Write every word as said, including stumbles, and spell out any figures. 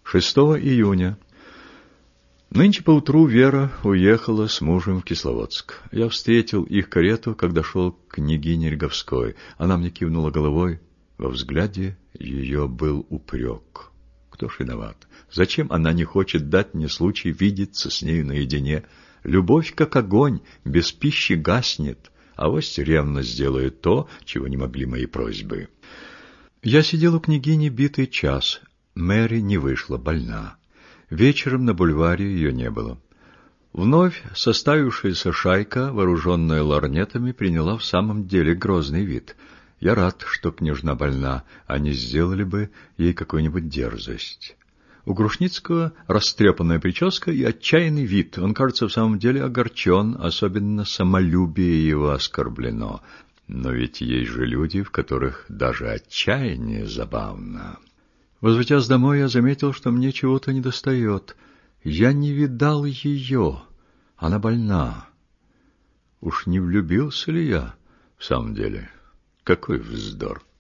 шестого июня. Нынче поутру Вера уехала с мужем в Кисловодск. Я встретил их карету, когда шел к княгине Ряговской. Она мне кивнула головой. Во взгляде ее был упрек. Кто ж виноват? Зачем она не хочет дать мне случай видеться с нею наедине? Любовь, как огонь, без пищи гаснет. Авось ревность сделает то, чего не могли мои просьбы. Я сидел у княгини битый час. Мэри не вышла, больна. Вечером на бульваре ее не было. Вновь составившаяся шайка, вооруженная лорнетами, приняла в самом деле грозный вид. Я рад, что княжна больна, а не сделали бы ей какую-нибудь дерзость. У Грушницкого растрепанная прическа и отчаянный вид. Он, кажется, в самом деле огорчен, особенно самолюбие его оскорблено. Но ведь есть же люди, в которых даже отчаяние забавно. Возвратясь домой, я заметил, что мне чего-то недостает. Я не видал ее. Она больна. Уж не влюбился ли я в самом деле? Какой вздор!